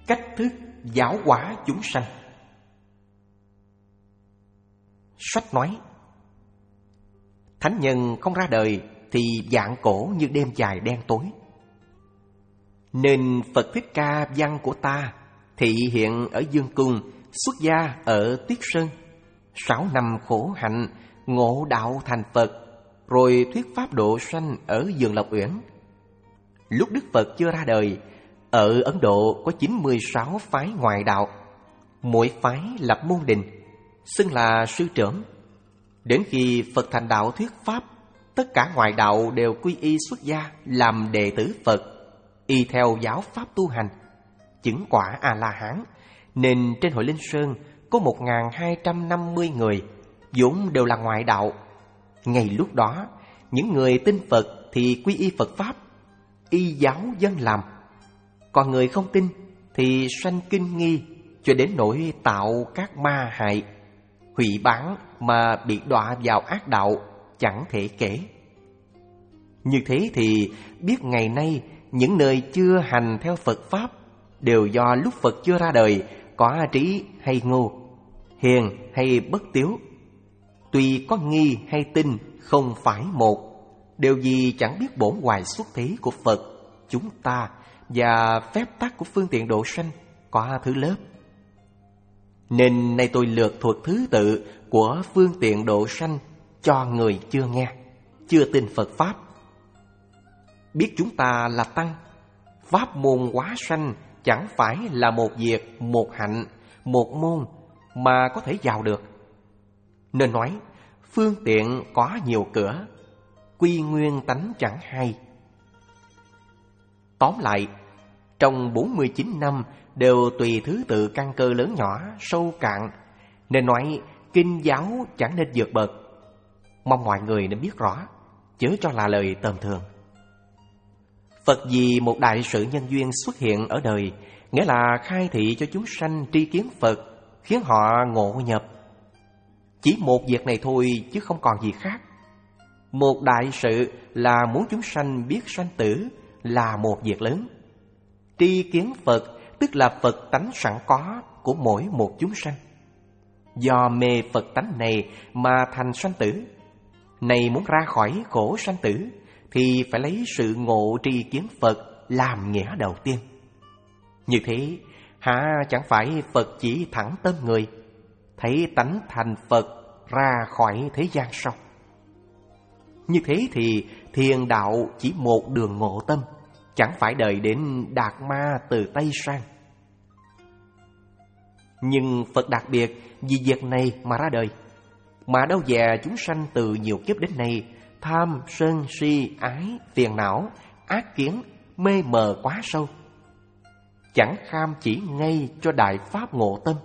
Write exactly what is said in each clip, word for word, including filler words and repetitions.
cách thức giáo hóa chúng sanh. Sách nói, thánh nhân không ra đời thì vạn cổ như đêm dài đen tối. Nên Phật Thích Ca văn của ta thị hiện ở Dương Cung, xuất gia ở Tuyết Sơn. Sáu năm khổ hạnh, ngộ đạo thành Phật, rồi thuyết pháp độ sanh ở Vườn Lộc Uyển. Lúc Đức Phật chưa ra đời, ở Ấn Độ có chín mươi sáu phái ngoại đạo, mỗi phái lập môn đình, xưng là sư trưởng. Đến khi Phật thành đạo thuyết pháp, tất cả ngoại đạo đều quy y xuất gia làm đệ tử Phật, y theo giáo pháp tu hành, chứng quả A-la-hán. Nên trên hội Linh Sơn có một nghìn hai trăm năm mươi người, vốn đều là ngoại đạo. Ngay lúc đó, những người tin Phật thì quy y Phật pháp, y giáo dân làm. Còn người không tin thì sanh kinh nghi, cho đến nỗi tạo các ma hại, hủy bán mà bị đọa vào ác đạo, chẳng thể kể. Như thế thì biết ngày nay những nơi chưa hành theo Phật pháp đều do lúc Phật chưa ra đời có trí hay ngu, hiền hay bất tiếu. Tuy có nghi hay tin không phải một, đều vì chẳng biết bổn hoài xuất thế của Phật, chúng ta và phép tắc của phương tiện độ sanh có thứ lớp. Nên nay tôi lược thuật thứ tự của phương tiện độ sanh cho người chưa nghe, chưa tin Phật pháp. Biết chúng ta là tăng, pháp môn hóa sanh chẳng phải là một việc, một hạnh, một môn mà có thể vào được. Nên nói phương tiện có nhiều cửa, quy nguyên tánh chẳng hay. Tóm lại, trong bốn mươi chín năm đều tùy thứ tự căn cơ lớn nhỏ, sâu cạn, nên nói kinh giáo chẳng nên vượt bậc. Mong mọi người nên biết rõ, chớ cho là lời tầm thường. Phật vì một đại sự nhân duyên xuất hiện ở đời, nghĩa là khai thị cho chúng sanh tri kiến Phật, khiến họ ngộ nhập. Chỉ một việc này thôi chứ không còn gì khác. Một đại sự là muốn chúng sanh biết sanh tử là một việc lớn. Tri kiến Phật tức là Phật tánh sẵn có của mỗi một chúng sanh. Do mê Phật tánh này mà thành sanh tử. Này muốn ra khỏi khổ sanh tử thì phải lấy sự ngộ tri kiến Phật làm nghĩa đầu tiên. Như thế hả chẳng phải Phật chỉ thẳng tâm người, thấy tánh thành Phật ra khỏi thế gian sau. Như thế thì thiền đạo chỉ một đường ngộ tâm, chẳng phải đợi đến đạt ma từ Tây sang. Nhưng Phật đặc biệt vì việc này mà ra đời. Mà đâu dè chúng sanh từ nhiều kiếp đến nay, tham, sân, si, ái, phiền não, ác kiến, mê mờ quá sâu, chẳng kham chỉ ngay cho đại pháp ngộ tâm.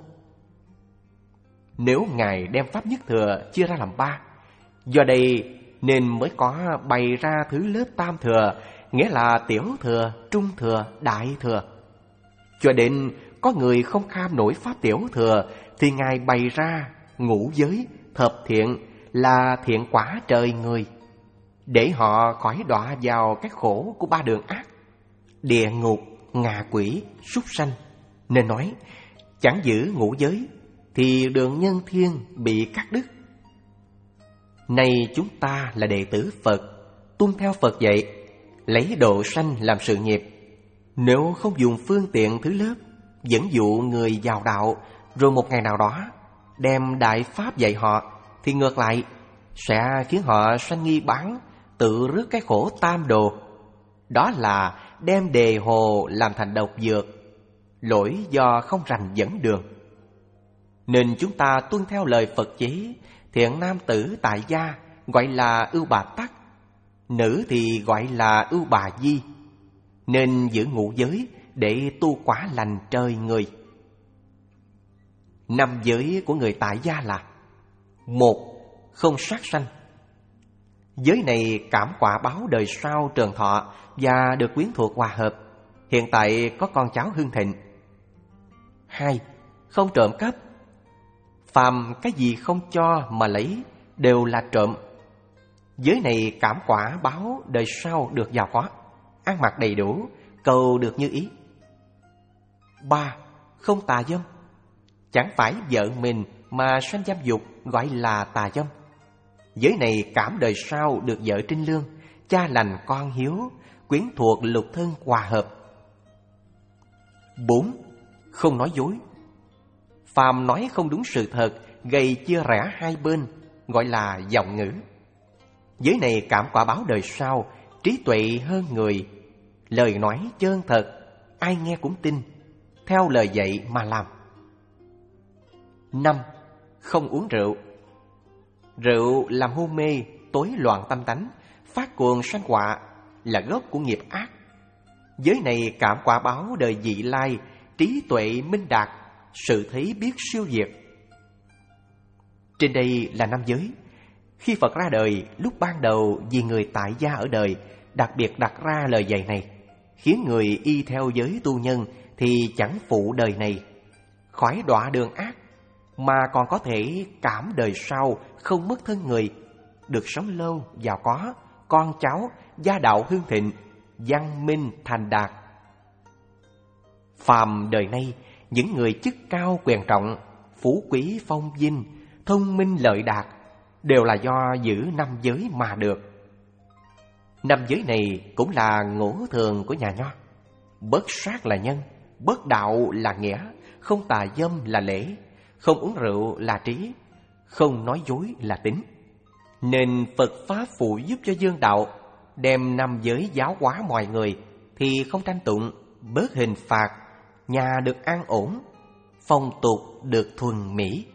Nếu Ngài đem pháp nhất thừa chia ra làm ba, do đây nên mới có bày ra thứ lớp tam thừa, nghĩa là tiểu thừa, trung thừa, đại thừa. Cho đến có người không kham nổi pháp tiểu thừa thì Ngài bày ra ngũ giới, thập thiện là thiện quả trời người, để họ khỏi đọa vào cái khổ của ba đường ác, địa ngục, ngạ quỷ, súc sanh. Nên nói chẳng giữ ngũ giới thì đường nhân thiên bị cắt đứt. Này chúng ta là đệ tử Phật, tuân theo Phật dạy, lấy độ sanh làm sự nghiệp. Nếu không dùng phương tiện thứ lớp, dẫn dụ người vào đạo, rồi một ngày nào đó đem đại pháp dạy họ, thì ngược lại sẽ khiến họ sanh nghi bán, tự rước cái khổ tam đồ. Đó là đem đề hồ làm thành độc dược, lỗi do không rành dẫn đường. Nên chúng ta tuân theo lời Phật chế, thiện nam tử tại gia gọi là ưu bà tắc, nữ thì gọi là ưu bà di. Nên giữ ngũ giới để tu quả lành trời người. Năm giới của người tại gia là: một, không sát sanh. Giới này cảm quả báo đời sau trường thọ và được quyến thuộc hòa hợp, hiện tại có con cháu hưng thịnh. Hai, không trộm cắp. Phàm cái gì không cho mà lấy đều là trộm. Giới này cảm quả báo đời sau được giàu có, ăn mặc đầy đủ, cầu được như ý. Ba, không tà dâm. Chẳng phải vợ mình mà sanh dâm dục gọi là tà dâm. Giới này cảm đời sau được vợ trinh lương, cha lành con hiếu, quyến thuộc lục thân hòa hợp. Bốn, không nói dối. Phàm nói không đúng sự thật, gây chia rẽ hai bên, gọi là vọng ngữ. Giới này cảm quả báo đời sau, trí tuệ hơn người, lời nói chân thật, ai nghe cũng tin, theo lời dạy mà làm. Năm, không uống rượu. Rượu làm hôn mê, tối loạn tâm tánh, phát cuồng sanh họa, là gốc của nghiệp ác. Giới này cảm quả báo đời vị lai, trí tuệ minh đạt, sự thấy biết siêu việt. Trên đây là năm giới. Khi Phật ra đời, lúc ban đầu vì người tại gia ở đời, đặc biệt đặt ra lời dạy này, khiến người y theo giới tu nhân thì chẳng phụ đời này, khỏi đọa đường ác, mà còn có thể cảm đời sau không mất thân người, được sống lâu, giàu có, con cháu, gia đạo hưng thịnh, văn minh thành đạt. Phàm đời nay, những người chức cao quyền trọng, phú quý phong vinh, thông minh lợi đạt, đều là do giữ năm giới mà được. Năm giới này cũng là ngũ thường của nhà Nho. Bất sát là nhân, bất đạo là nghĩa, không tà dâm là lễ, không uống rượu là trí, không nói dối là tín. Nên Phật Pháp phụ giúp cho dương đạo, đem năm giới giáo hóa mọi người, thì không tranh tụng, bớt hình phạt, nhà được an ổn, phong tục được thuần mỹ.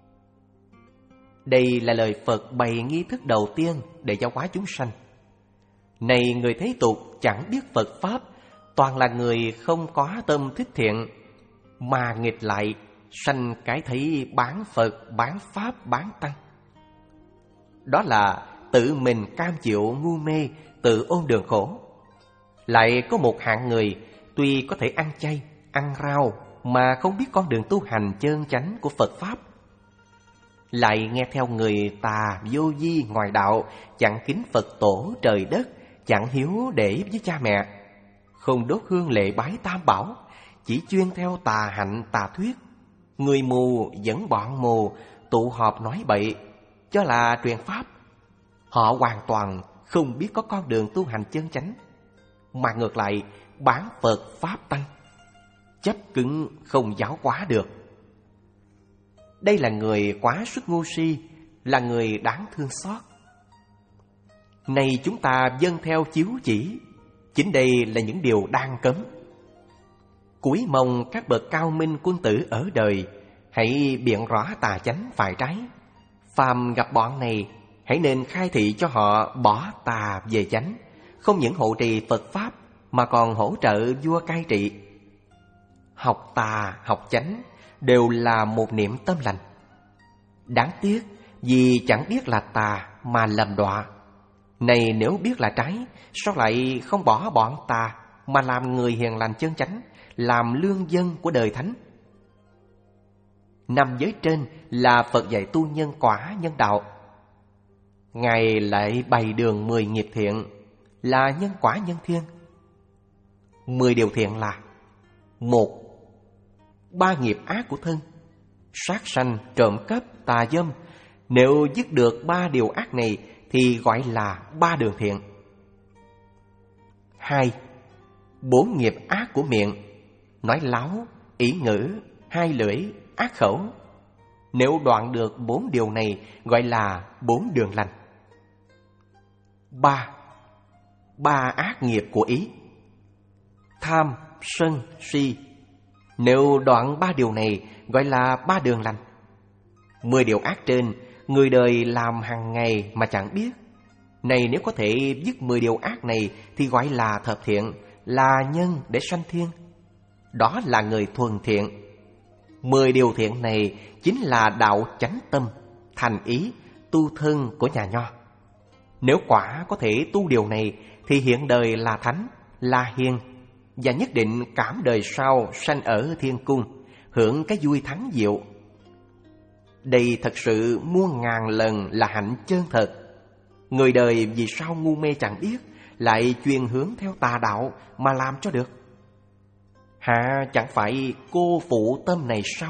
Đây là lời Phật bày nghi thức đầu tiên để giáo hóa chúng sanh. Này người thế tục chẳng biết Phật Pháp, toàn là người không có tâm thích thiện, mà nghịch lại, sanh cái thấy bán Phật, bán Pháp, bán Tăng. Đó là tự mình cam chịu ngu mê, tự ôn đường khổ. Lại có một hạng người tuy có thể ăn chay, ăn rau, mà không biết con đường tu hành chân chánh của Phật Pháp. Lại nghe theo người tà vô vi ngoài đạo, chẳng kính Phật tổ trời đất, chẳng hiếu để với cha mẹ, không đốt hương lễ bái tam bảo, chỉ chuyên theo tà hạnh tà thuyết. Người mù dẫn bọn mù, tụ họp nói bậy, cho là truyền pháp. Họ hoàn toàn không biết có con đường tu hành chân chánh, mà ngược lại bán Phật Pháp Tăng, chấp cứng không giáo hóa được. Đây là người quá sức ngu si, là người đáng thương xót. Này chúng ta vâng theo chiếu chỉ, chính đây là những điều đang cấm. Cúi mong các bậc cao minh quân tử ở đời hãy biện rõ tà chánh phải trái. Phàm gặp bọn này, hãy nên khai thị cho họ bỏ tà về chánh, không những hộ trì Phật Pháp mà còn hỗ trợ vua cai trị. Học tà, học chánh đều là một niệm tâm lành. Đáng tiếc vì chẳng biết là tà mà lầm đọa. Này nếu biết là trái, sao lại không bỏ bọn tà mà làm người hiền lành chân chánh, làm lương dân của đời thánh? Năm giới trên là Phật dạy tu nhân quả nhân đạo. Ngài lại bày đường mười nghiệp thiện, là nhân quả nhân thiên. Mười điều thiện là: một, ba nghiệp ác của thân, sát sanh, trộm cắp, tà dâm. Nếu dứt được ba điều ác này thì gọi là ba đường thiện. Hai, bốn nghiệp ác của miệng, nói láo, ỷ ngữ, hai lưỡi, ác khẩu. Nếu đoạn được bốn điều này gọi là bốn đường lành. Ba, ba ác nghiệp của ý, tham, sân, si. Nếu đoạn ba điều này gọi là ba đường lành. Mười điều ác trên, người đời làm hàng ngày mà chẳng biết. Này nếu có thể dứt mười điều ác này thì gọi là thập thiện, là nhân để sanh thiên. Đó là người thuần thiện. Mười điều thiện này chính là đạo chánh tâm, thành ý, tu thân của nhà Nho. Nếu quả có thể tu điều này thì hiện đời là thánh, là hiền, và nhất định cảm đời sau sanh ở thiên cung, hưởng cái vui thắng diệu. Đây thật sự muôn ngàn lần là hạnh chân thật. Người đời vì sao ngu mê chẳng biết, lại chuyên hướng theo tà đạo mà làm cho được. Hạ chẳng phải cô phụ tâm này sao?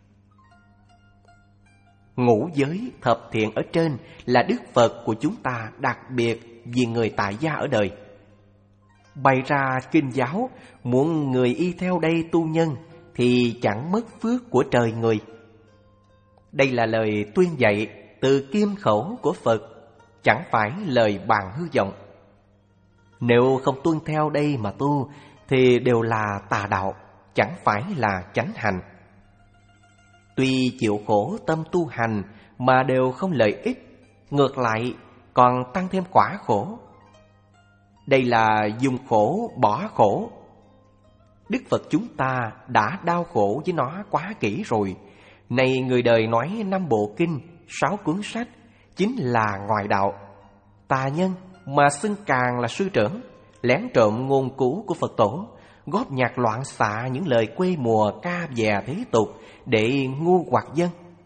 Ngũ giới thập thiện ở trên là Đức Phật của chúng ta đặc biệt vì người tại gia ở đời. Bày ra kinh giáo, muốn người y theo đây tu nhân thì chẳng mất phước của trời người. Đây là lời tuyên dạy từ kim khẩu của Phật, chẳng phải lời bàn hư vọng. Nếu không tuân theo đây mà tu thì đều là tà đạo, chẳng phải là chánh hành. Tuy chịu khổ tâm tu hành mà đều không lợi ích, ngược lại còn tăng thêm quả khổ. Đây là dùng khổ bỏ khổ. Đức Phật chúng ta đã đau khổ với nó quá kỹ rồi. Này người đời nói năm bộ kinh, sáu cuốn sách chính là ngoại đạo. Tà nhân mà xưng càng là sư trưởng, lén trộm ngôn cũ của Phật tổ, góp nhạc loạn xạ những lời quê mùa ca dè thế tục để ngu hoặc dân.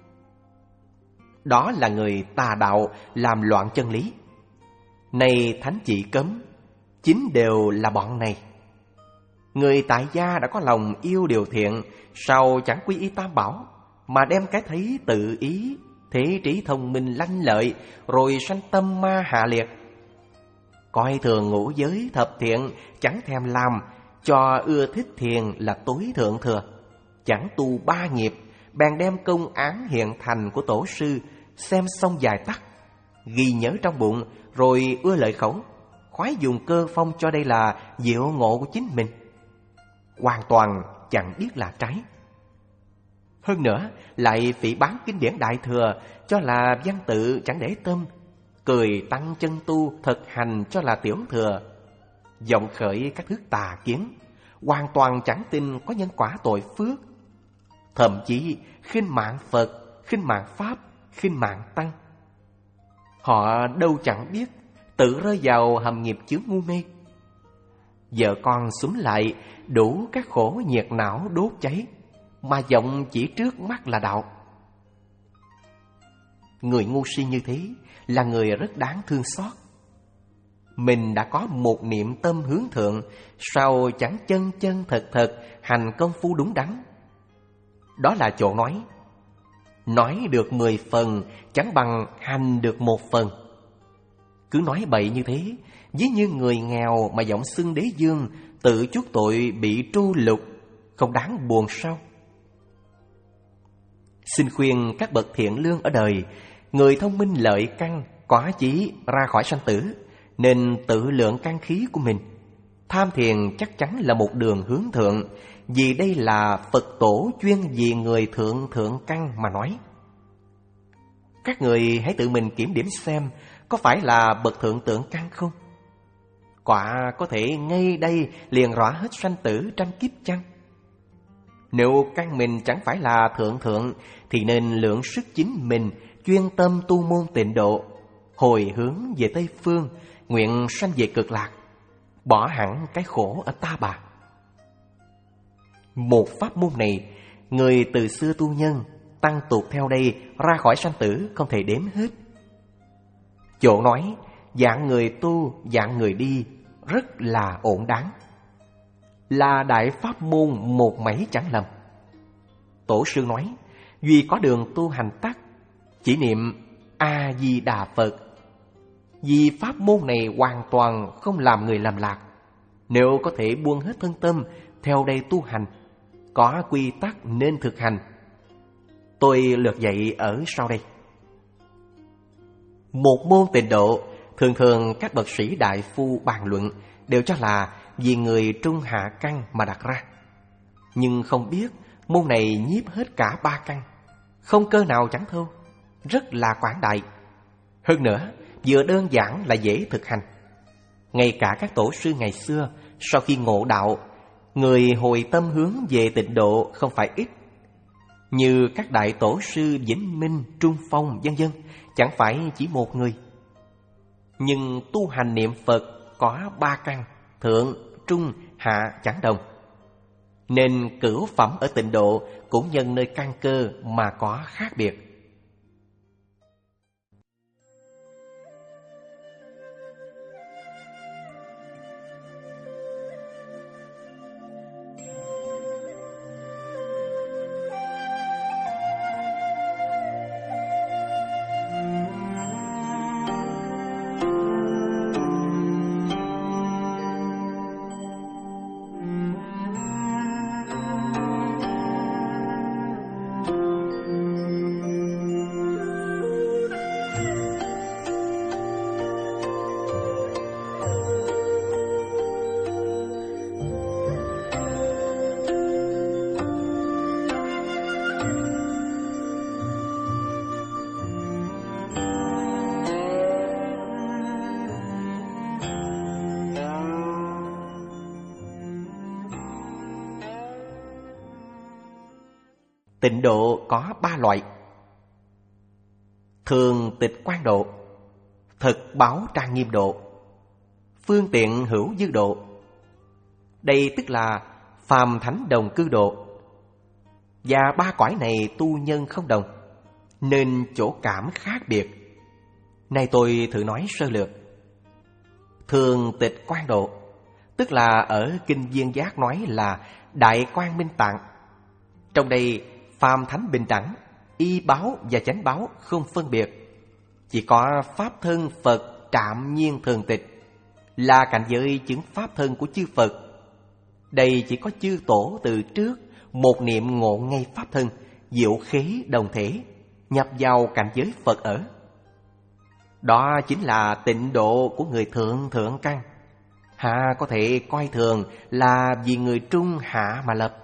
Đó là người tà đạo làm loạn chân lý. Này thánh chỉ cấm, chính đều là bọn này. Người tại gia đã có lòng yêu điều thiện, sao chẳng quy y tam bảo, mà đem cái thấy tự ý, thế trí thông minh lanh lợi, rồi sanh tâm ma hạ liệt. Coi thường ngũ giới thập thiện, chẳng thèm làm, cho ưa thích thiền là tối thượng thừa. Chẳng tu ba nghiệp, bèn đem công án hiện thành của tổ sư xem xong dài tắt, ghi nhớ trong bụng, rồi ưa lợi khẩu, khoái dùng cơ phong cho đây là diệu ngộ của chính mình. Hoàn toàn chẳng biết là trái. Hơn nữa lại phỉ báng kinh điển Đại Thừa cho là văn tự chẳng để tâm, cười tăng chân tu thực hành cho là tiểu thừa, vọng khởi các thước tà kiến, hoàn toàn chẳng tin có nhân quả tội phước. Thậm chí khinh mạng Phật, khinh mạng Pháp, khinh mạng Tăng. Họ đâu chẳng biết tự rơi vào hầm nghiệp chướng ngu mê. Vợ con xúm lại đủ các khổ nhiệt não đốt cháy, mà vọng chỉ trước mắt là đạo. Người ngu si như thế là người rất đáng thương xót. Mình đã có một niệm tâm hướng thượng, sao chẳng chân chân thật thật hành công phu đúng đắn. Đó là chỗ nói, nói được mười phần chẳng bằng hành được một phần. Cứ nói bậy như thế, ví như người nghèo mà giọng xưng đế dương, tự chuốc tội bị tru lục, không đáng buồn sao? Xin khuyên các bậc thiện lương ở đời, người thông minh lợi căn, có chí ra khỏi sanh tử, nên tự lượng căn khí của mình. Tham thiền chắc chắn là một đường hướng thượng, vì đây là Phật tổ chuyên vì người thượng thượng căn mà nói. Các người hãy tự mình kiểm điểm xem có phải là bậc thượng thượng căn không? Quả có thể ngay đây liền rõ hết sanh tử trăm kiếp chăng? Nếu căn mình chẳng phải là thượng thượng thì nên lượng sức chính mình, chuyên tâm tu môn tịnh độ, hồi hướng về Tây Phương, nguyện sanh về cực lạc, bỏ hẳn cái khổ ở ta bà. Một pháp môn này, người từ xưa tu nhân, tăng tục theo đây ra khỏi sanh tử không thể đếm hết. Chỗ nói dạng người tu, dạng người đi rất là ổn đáng, là đại pháp môn một mảy chẳng lầm. Tổ sư nói, duy có đường tu hành tắc, chỉ niệm A-di-đà Phật. Vì pháp môn này hoàn toàn không làm người lầm lạc. Nếu có thể buông hết thân tâm theo đây tu hành, có quy tắc nên thực hành. Tôi lược dạy ở sau đây. Một môn tịnh độ, thường thường các bậc sĩ đại phu bàn luận đều cho là vì người trung hạ căn mà đặt ra. Nhưng không biết môn này nhiếp hết cả ba căn, không cơ nào chẳng thâu, rất là quảng đại. Hơn nữa, vừa đơn giản là dễ thực hành. Ngay cả các tổ sư ngày xưa, sau khi ngộ đạo, người hồi tâm hướng về tịnh độ không phải ít. Như các đại tổ sư Vĩnh Minh, Trung Phong, vân vân, chẳng phải chỉ một người. Nhưng tu hành niệm Phật có ba căn, thượng, trung, hạ chẳng đồng. Nên cửu phẩm ở tịnh độ cũng nhân nơi căn cơ mà có khác biệt. tịnh độ có ba loại: thường tịch quan độ, thực báo trang nghiêm độ, phương tiện hữu dư độ. Đây tức là phàm thánh đồng cư độ. Và ba cõi này tu nhân không đồng, nên chỗ cảm khác biệt. Nay tôi thử nói sơ lược. Thường tịch quan độ, tức là ở Kinh Viên Giác nói là đại quang minh tạng. Trong đây phàm thánh bình đẳng, y báo và chánh báo không phân biệt. Chỉ có pháp thân Phật trạm nhiên thường tịch, là cảnh giới chứng pháp thân của chư Phật. Đây chỉ có chư tổ từ trước một niệm ngộ ngay pháp thân, diệu khế đồng thể, nhập vào cảnh giới Phật ở. Đó chính là tịnh độ của người thượng thượng căn. Hạ có thể coi thường là vì người trung hạ mà lập.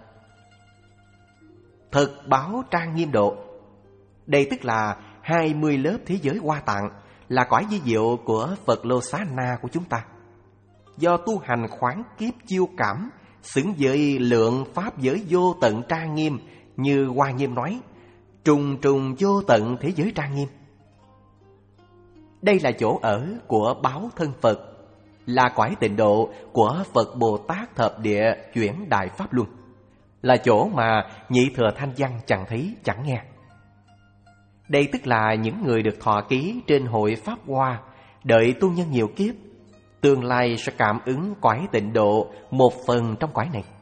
Thực báo trang nghiêm độ, đây tức là hai mươi lớp thế giới Hoa Tạng, là cõi vi diệu của Phật Lô Xá Na của chúng ta. Do tu hành khoáng kiếp chiêu cảm, xứng với lượng pháp giới vô tận trang nghiêm, như Hoa Nghiêm nói, trùng trùng vô tận thế giới trang nghiêm. Đây là chỗ ở của báo thân Phật, là cõi tịnh độ của Phật Bồ Tát thập địa chuyển đại pháp luân, là chỗ mà nhị thừa thanh văn chẳng thấy chẳng nghe. Đây tức là những người được thọ ký trên hội Pháp Hoa, đợi tu nhân nhiều kiếp, tương lai sẽ cảm ứng cõi tịnh độ một phần trong cõi này.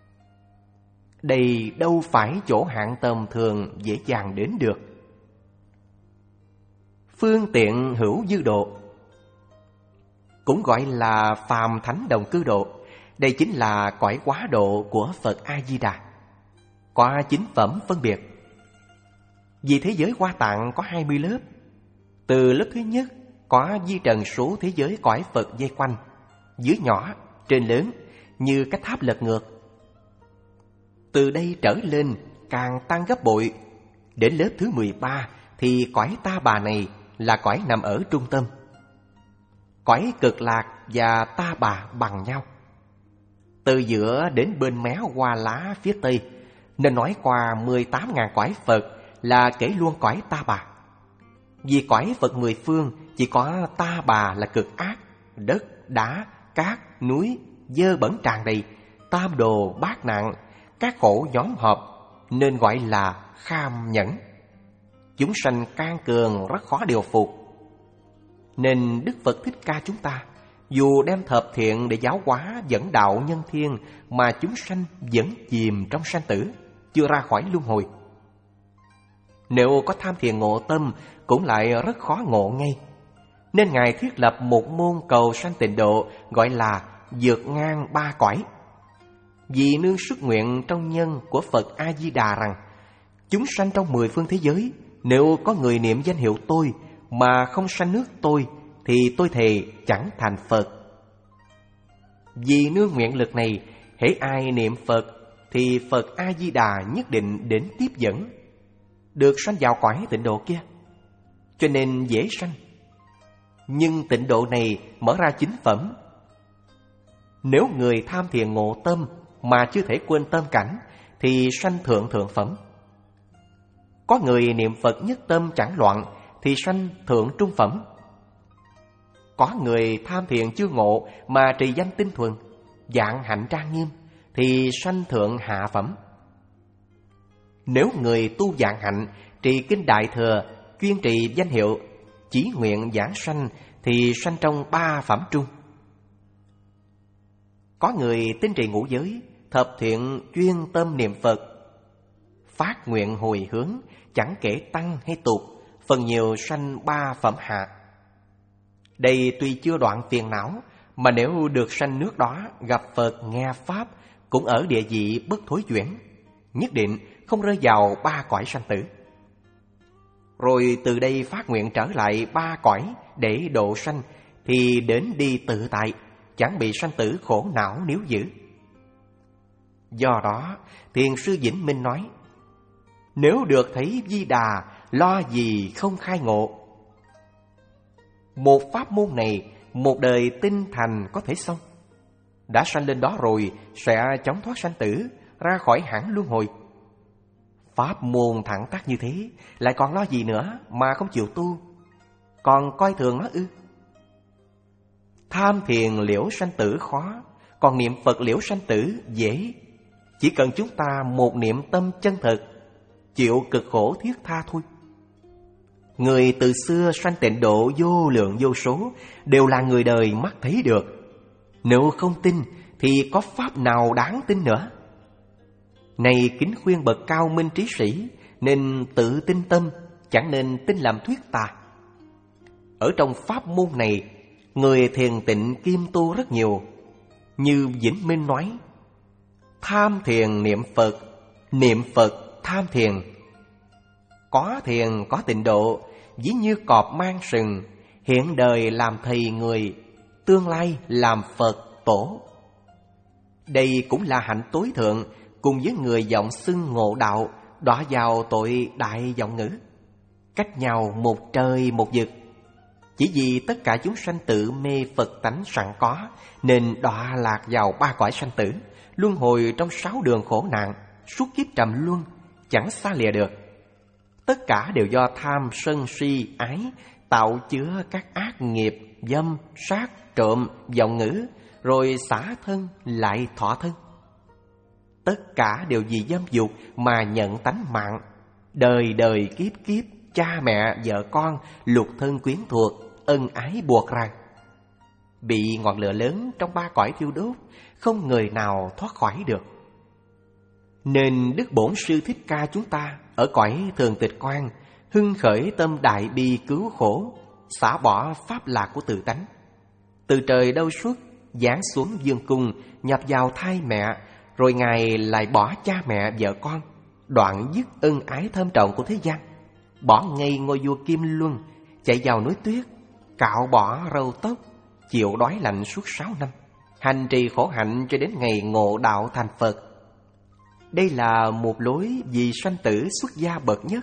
Đây đâu phải chỗ hạng tầm thường dễ dàng đến được. Phương tiện hữu dư độ, cũng gọi là phàm thánh đồng cư độ. Đây chính là cõi quá độ của Phật A-di-đà, có chín phẩm phân biệt. Vì thế giới Hoa Tạng có hai mươi lớp. Từ lớp thứ nhất có di trần số thế giới cõi Phật dây quanh, dưới nhỏ, trên lớn, như cái tháp lật ngược. Từ đây trở lên càng tăng gấp bội. Đến lớp thứ mười ba thì cõi Ta Bà này là cõi nằm ở trung tâm. Cõi Cực Lạc và Ta Bà bằng nhau, từ giữa đến bên mé Hoa Lá phía tây, nên nói qua mười tám ngàn cõi Phật là kể luôn cõi Ta Bà. Vì cõi Phật mười phương chỉ có Ta Bà là cực ác, đất, đá, cát, núi, dơ bẩn tràn đầy, tam đồ bát nặng, các khổ nhóm họp, nên gọi là kham nhẫn. Chúng sanh can cường rất khó điều phục. Nên Đức Phật Thích Ca chúng ta, dù đem thập thiện để giáo hóa dẫn đạo nhân thiên, mà chúng sanh vẫn chìm trong sanh tử, chưa ra khỏi luân hồi. Nếu có tham thiền ngộ tâm cũng lại rất khó ngộ ngay. Nên Ngài thiết lập một môn cầu sanh tịnh độ, gọi là vượt ngang ba cõi. Vì nương sức nguyện trong nhân của Phật A-di-đà rằng, chúng sanh trong mười phương thế giới, nếu có người niệm danh hiệu tôi mà không sanh nước tôi, thì tôi thề chẳng thành Phật. Vì nương nguyện lực này, hễ ai niệm Phật thì Phật A-di-đà nhất định đến tiếp dẫn, được sanh vào cõi tịnh độ kia. Cho nên dễ sanh. Nhưng tịnh độ này mở ra chín phẩm. Nếu người tham thiền ngộ tâm mà chưa thể quên tâm cảnh, thì sanh thượng thượng phẩm. Có người niệm Phật nhất tâm chẳng loạn, thì sanh thượng trung phẩm. Có người tham thiền chưa ngộ mà trì danh tinh thuần, dạng hạnh trang nghiêm, thì sanh thượng hạ phẩm. Nếu người tu dạng hạnh, trì kinh Đại Thừa, chuyên trì danh hiệu, chí nguyện giảng sanh, thì sanh trong ba phẩm trung. Có người tinh trì ngũ giới, thập thiện chuyên tâm niệm Phật, phát nguyện hồi hướng, chẳng kể tăng hay tục, phần nhiều sanh ba phẩm hạ. Đây tuy chưa đoạn phiền não, mà nếu được sanh nước đó, gặp Phật nghe Pháp, cũng ở địa vị bất thối chuyển, nhất định không rơi vào ba cõi sanh tử. Rồi từ đây phát nguyện trở lại ba cõi để độ sanh, thì đến đi tự tại, chẳng bị sanh tử khổ não níu giữ. Do đó, Thiền sư Vĩnh Minh nói, nếu được thấy Di Đà, lo gì không khai ngộ. Một pháp môn này, một đời tinh thành có thể xong. Đã sanh lên đó rồi, sẽ chóng thoát sanh tử, ra khỏi hẳn luân hồi. Pháp môn thẳng tắc như thế, lại còn lo gì nữa mà không chịu tu? Còn coi thường nó ư? Tham thiền liễu sanh tử khó, còn niệm Phật liễu sanh tử dễ. Chỉ cần chúng ta một niệm tâm chân thực, chịu cực khổ thiết tha thôi. Người từ xưa sanh tịnh độ vô lượng vô số, đều là người đời mắt thấy được. Nếu không tin thì có pháp nào đáng tin nữa? Này kính khuyên bậc cao minh trí sĩ, nên tự tin tâm, chẳng nên tin làm thuyết tà. Ở trong pháp môn này, người thiền tịnh kim tu rất nhiều. Như Vĩnh Minh nói: tham thiền niệm Phật, niệm Phật tham thiền. Có thiền có tịnh độ, ví như cọp mang sừng, hiện đời làm thầy người, tương lai làm Phật tổ. Đây cũng là hạnh tối thượng, cùng với người vọng xưng ngộ đạo, đọa vào tội đại vọng ngữ, cách nhau một trời một vực. Chỉ vì tất cả chúng sanh tự mê Phật tánh sẵn có, nên đọa lạc vào ba cõi sanh tử, luân hồi trong sáu đường khổ nạn, suốt kiếp trầm luân, chẳng xa lìa được. Tất cả đều do tham sân si ái tạo chứa các ác nghiệp dâm, sát, trộm, vọng ngữ, rồi xả thân lại thọ thân. Tất cả đều vì dâm dục mà nhận tánh mạng, đời đời kiếp kiếp cha mẹ vợ con lục thân quyến thuộc, ân ái buộc rằng bị ngọn lửa lớn trong ba cõi thiêu đốt, không người nào thoát khỏi được. Nên Đức Bổn Sư Thích Ca chúng ta ở cõi Thường Tịch Quan hưng khởi tâm đại bi cứu khổ, xả bỏ pháp lạc của tự tánh, từ trời đâu xuất giáng xuống dương cung, nhập vào thai mẹ, rồi Ngài lại bỏ cha mẹ vợ con, đoạn dứt ân ái thâm trọng của thế gian, bỏ ngay ngôi vua Kim Luân, chạy vào núi tuyết, cạo bỏ râu tóc, chịu đói lạnh suốt sáu năm, hành trì khổ hạnh cho đến ngày ngộ đạo thành Phật. Đây là một lối vì sanh tử xuất gia bậc nhất.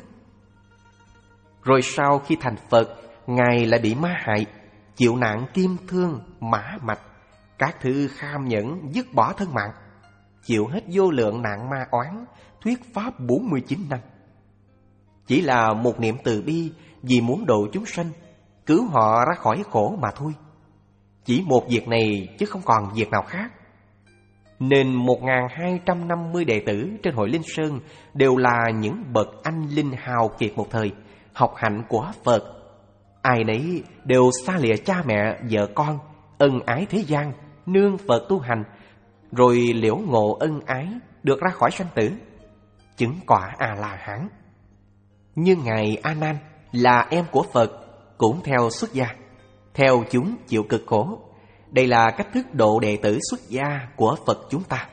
Rồi sau khi thành Phật, Ngài lại bị ma hại, chịu nạn kim thương, mã mạch, các thứ kham nhẫn, dứt bỏ thân mạng, chịu hết vô lượng nạn ma oán, thuyết pháp bốn mươi chín năm. Chỉ là một niệm từ bi vì muốn độ chúng sanh, cứu họ ra khỏi khổ mà thôi. Chỉ một việc này chứ không còn việc nào khác. Nên một nghìn hai trăm năm mươi đệ tử trên hội Linh Sơn đều là những bậc anh linh hào kiệt một thời, học hạnh của Phật. Ai nấy đều xa lìa cha mẹ, vợ con, ân ái thế gian, nương Phật tu hành, rồi liễu ngộ ân ái, được ra khỏi sanh tử, chứng quả A-la-hán. Như Ngài A Nan là em của Phật, cũng theo xuất gia, theo chúng chịu cực khổ. Đây là cách thức độ đệ tử xuất gia của Phật chúng ta.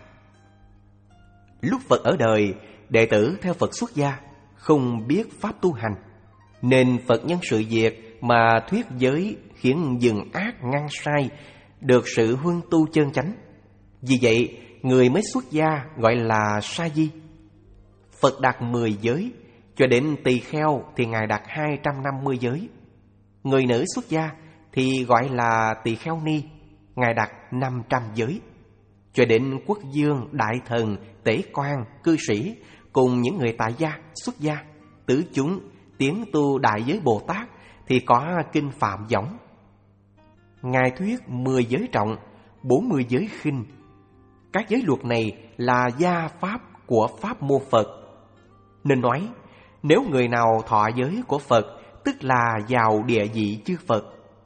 Lúc Phật ở đời, đệ tử theo Phật xuất gia không biết pháp tu hành, nên Phật nhân sự việc mà thuyết giới khiến dừng ác ngăn sai, được sự huân tu chân chánh. Vì vậy, người mới xuất gia gọi là sa di. Phật đặt mười giới, cho đến tỳ kheo thì Ngài đặt hai trăm năm mươi giới. Người nữ xuất gia thì gọi là tỳ kheo ni, Ngài đặt năm trăm giới. Cho đến quốc vương, đại thần, tể quan, cư sĩ cùng những người tại gia, xuất gia, tứ chúng tiến tu đại giới Bồ Tát thì có kinh Phạm Võng. Ngài thuyết mười giới trọng, bốn mươi giới khinh. Các giới luật này là gia pháp của pháp môn Phật. Nên nói, nếu người nào thọ giới của Phật, tức là vào địa vị chư Phật.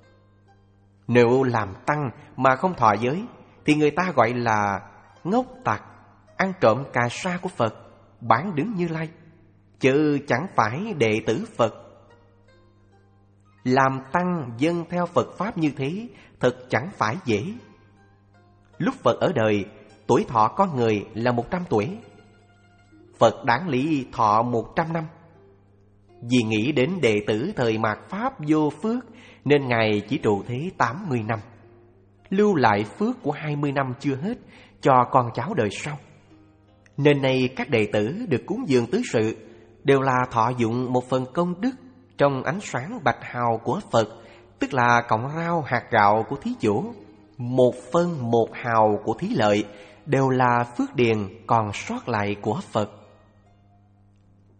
Nếu làm tăng mà không thọ giới, thì người ta gọi là ngốc tặc, ăn trộm cà sa của Phật, bán đứng Như Lai, chứ chẳng phải đệ tử Phật. Làm tăng dâng theo Phật Pháp như thế thật chẳng phải dễ. Lúc Phật ở đời, tuổi thọ con người là một trăm tuổi. Phật đáng lý thọ một trăm năm. Vì nghĩ đến đệ tử thời mạt Pháp vô phước, nên Ngài chỉ trụ thế tám mươi năm, lưu lại phước của hai mươi năm chưa hết cho con cháu đời sau. Nên nay các đệ tử được cúng dường tứ sự đều là thọ dụng một phần công đức trong ánh sáng bạch hào của Phật, tức là cọng rau hạt gạo của thí chủ, một phân một hào của thí lợi, đều là phước điền còn sót lại của Phật.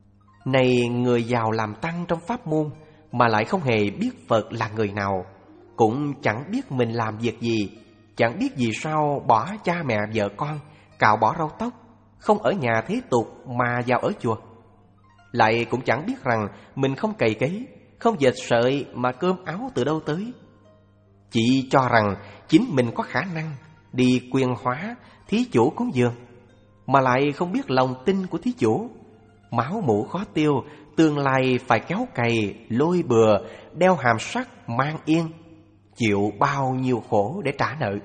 Này người giàu làm tăng trong pháp môn mà lại không hề biết Phật là người nào, cũng chẳng biết mình làm việc gì, chẳng biết vì sao bỏ cha mẹ vợ con, cạo bỏ râu tóc, không ở nhà thế tục mà vào ở chùa. Lại cũng chẳng biết rằng mình không cày cấy, không dệt sợi mà cơm áo từ đâu tới. Chỉ cho rằng chính mình có khả năng đi quyền hóa thí chủ cúng dường, mà lại không biết lòng tin của thí chủ. Máu mủ khó tiêu, tương lai phải kéo cày, lôi bừa, đeo hàm sắt, mang yên, chịu bao nhiêu khổ để trả nợ.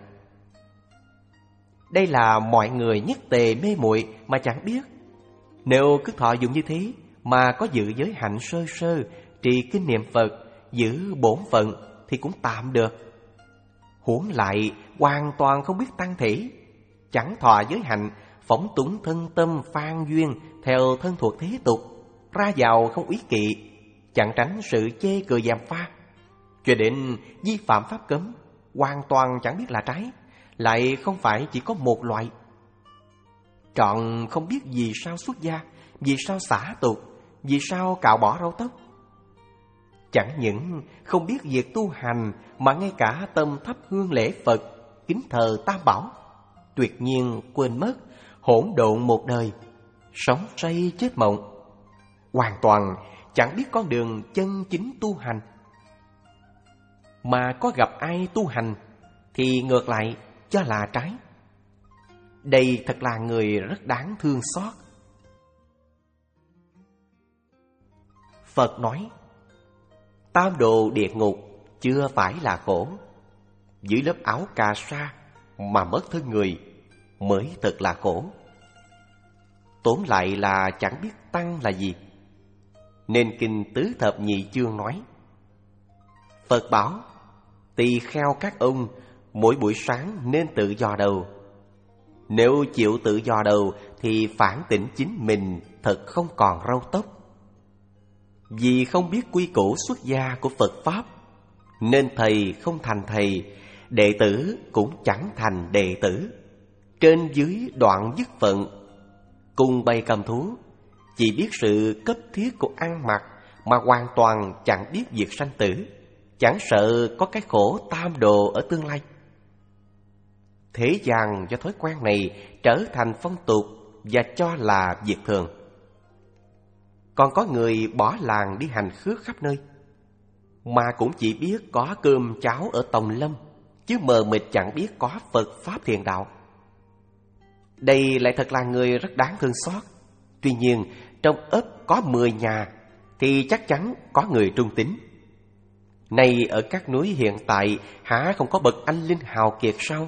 Đây là mọi người nhất tề mê muội mà chẳng biết. Nếu cứ thọ dụng như thế mà có giữ giới hạnh sơ sơ, trì kinh niệm Phật, giữ bổn phận thì cũng tạm được. Huống lại hoàn toàn không biết tăng thể, chẳng thọ giới hạnh, phóng túng thân tâm phan duyên theo thân thuộc thế tục, ra vào không úy kỵ, chẳng tránh sự chê cười gièm pha, cho đến vi phạm pháp cấm, hoàn toàn chẳng biết là trái, lại không phải chỉ có một loại. Trọn không biết vì sao xuất gia, vì sao xả tục, vì sao cạo bỏ râu tóc. Chẳng những không biết việc tu hành mà ngay cả tâm thắp hương lễ Phật, kính thờ Tam Bảo, tuyệt nhiên quên mất hỗn độn một đời, sống say chết mộng, hoàn toàn chẳng biết con đường chân chính tu hành. Mà có gặp ai tu hành thì ngược lại cho là trái. Đây thật là người rất đáng thương xót. Phật nói, tam đồ địa ngục chưa phải là khổ, dưới lớp áo cà sa mà mất thân người mới thật là khổ. Tóm lại là chẳng biết tăng là gì. Nên kinh Tứ Thập Nhị Chương nói, Phật bảo tỳ kheo các ông mỗi buổi sáng nên tự dò đầu. Nếu chịu tự dò đầu thì phản tỉnh chính mình thật không còn râu tóc. Vì không biết quy củ xuất gia của Phật Pháp, nên thầy không thành thầy, đệ tử cũng chẳng thành đệ tử. Trên dưới đoạn dứt phận, cùng bầy cầm thú, chỉ biết sự cấp thiết của ăn mặc mà hoàn toàn chẳng biết việc sanh tử, chẳng sợ có cái khổ tam đồ ở tương lai. Thế gian do thói quen này trở thành phong tục và cho là việc thường. Còn có người bỏ làng đi hành khước khắp nơi, mà cũng chỉ biết có cơm cháo ở Tòng Lâm, chứ mờ mịt chẳng biết có Phật Pháp thiền đạo. Đây lại thật là người rất đáng thương xót. Tuy nhiên trong ấp có mười nhà thì chắc chắn có người trung tín. Này ở các núi hiện tại há không có bậc anh linh hào kiệt sao?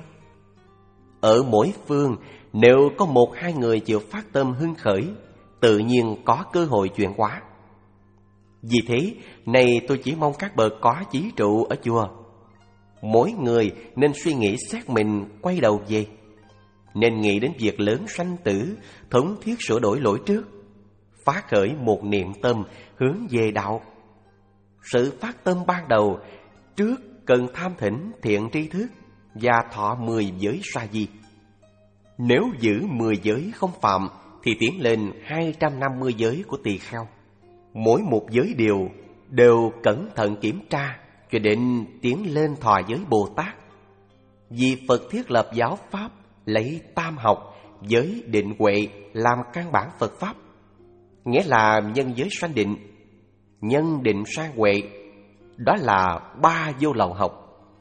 Ở mỗi phương nếu có một hai người chịu phát tâm hưng khởi, tự nhiên có cơ hội chuyển hóa. Vì thế, này tôi chỉ mong các bậc có chí trụ ở chùa, mỗi người nên suy nghĩ xét mình quay đầu về, nên nghĩ đến việc lớn sanh tử, thống thiết sửa đổi lỗi trước, phát khởi một niệm tâm hướng về đạo. Sự phát tâm ban đầu trước cần tham thỉnh thiện tri thức và thọ mười giới sa di. Nếu giữ mười giới không phạm thì tiến lên hai trăm năm mươi giới của tỳ kheo. Mỗi một giới điều đều cẩn thận kiểm tra cho đến tiến lên thọ giới Bồ Tát. Vì Phật thiết lập giáo pháp lấy tam học, giới định huệ làm căn bản Phật Pháp, nghĩa là nhân giới sanh định, nhân định sang huệ, đó là ba vô lậu học.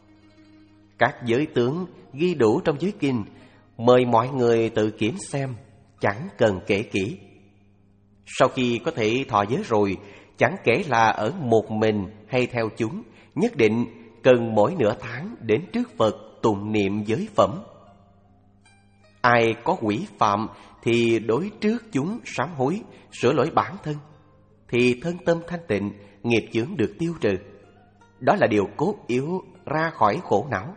Các giới tướng ghi đủ trong giới kinh, mời mọi người tự kiểm xem, chẳng cần kể kỹ. Sau khi có thể thọ giới rồi, chẳng kể là ở một mình hay theo chúng, nhất định cần mỗi nửa tháng đến trước Phật tụng niệm giới phẩm. Ai có quỷ phạm thì đối trước chúng sám hối, sửa lỗi bản thân, thì thân tâm thanh tịnh, nghiệp chướng được tiêu trừ. Đó là điều cốt yếu ra khỏi khổ não.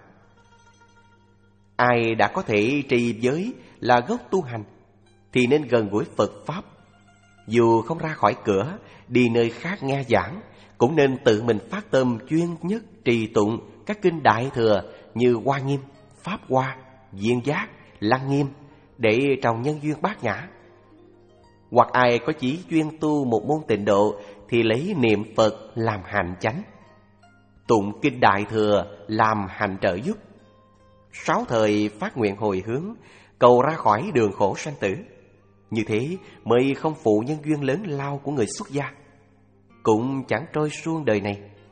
Ai đã có thể trì giới là gốc tu hành thì nên gần gũi Phật Pháp. Dù không ra khỏi cửa, đi nơi khác nghe giảng, cũng nên tự mình phát tâm chuyên nhất trì tụng các kinh Đại Thừa như Hoa Nghiêm, Pháp Hoa, Viên Giác, Lăng Nghiêm để trồng nhân duyên bát nhã. Hoặc ai có chí chuyên tu một môn tịnh độ thì lấy niệm Phật làm hành chánh, tụng kinh Đại Thừa làm hành trợ giúp, sáu thời phát nguyện hồi hướng, cầu ra khỏi đường khổ sanh tử. Như thế mới không phụ nhân duyên lớn lao của người xuất gia, cũng chẳng trôi suông đời này.